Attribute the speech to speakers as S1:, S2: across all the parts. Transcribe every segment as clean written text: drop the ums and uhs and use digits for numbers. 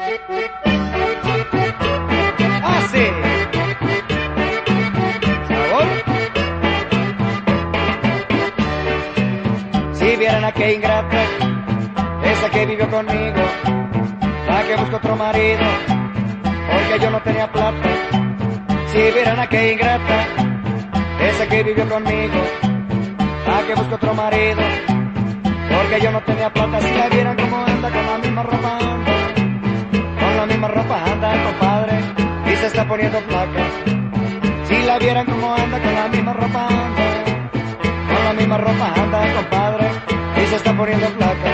S1: Así. ¿Sabor? Si vieran a qué ingrata, esa que vivió conmigo, la que buscó otro marido, porque yo no tenía plata. Si vieran a qué ingrata, esa que vivió conmigo, la que buscó otro marido, porque yo no tenía plata. Si la vieran como anda, con la misma ropa anda, con la misma ropa anda, compadre, y se está poniendo flaca. Si la vieran como anda, con la misma ropa anda, con la misma ropa anda, compadre, y se está poniendo flaca.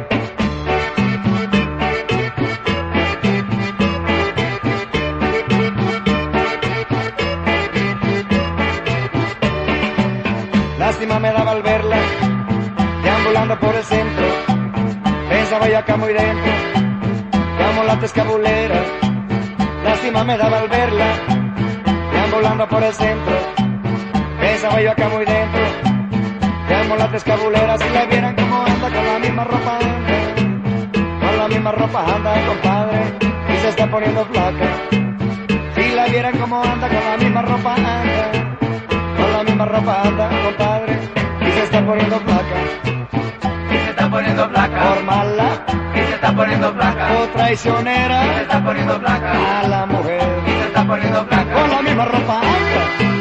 S1: Lástima me daba al verla, deambulando por el centro. Pensaba yo acá muy dentro, como la tescabulera. Lástima me daba al verla, deambulando por el centro. Pensaba yo acá muy dentro, como la tescabulera. Si la vieran como anda, con la misma ropa anda, con la misma ropa anda, compadre, y se está poniendo flaca. Si la vieran como anda, con la misma ropa anda, con la misma ropa anda, compadre, y se está poniendo flaca.
S2: Y se está poniendo flaca.
S1: Por mala,
S2: Y se está poniendo flaca.
S1: o traicionera,
S2: Y se está poniendo flaca.
S1: a la mujer.
S2: Y se está poniendo flaca.
S1: Con la misma ropa anda.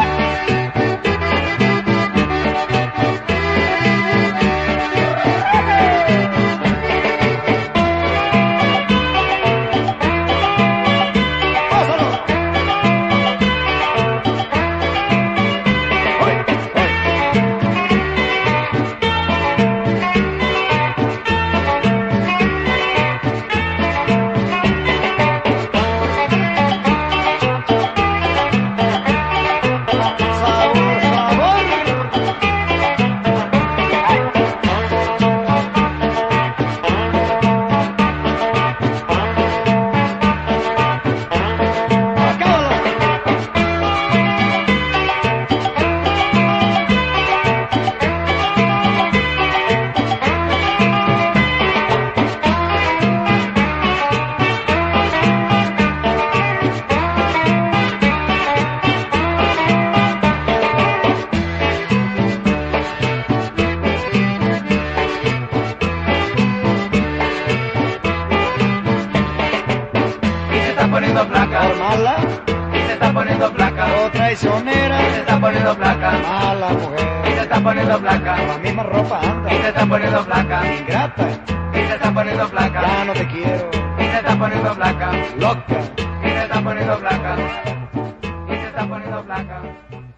S2: poniendo flaca.
S1: Por mala
S2: Y se está poniendo flaca.
S1: o traicionera,
S2: Y se está poniendo flaca.
S1: mala mujer.
S2: Y se está poniendo flaca.
S1: Con la misma ropa anda,
S2: Y se está poniendo flaca.
S1: ingrata,
S2: Y se está poniendo flaca.
S1: ya no te quiero,
S2: Y se está poniendo flaca.
S1: loca.
S2: Y se está poniendo flaca. Y se está poniendo flaca.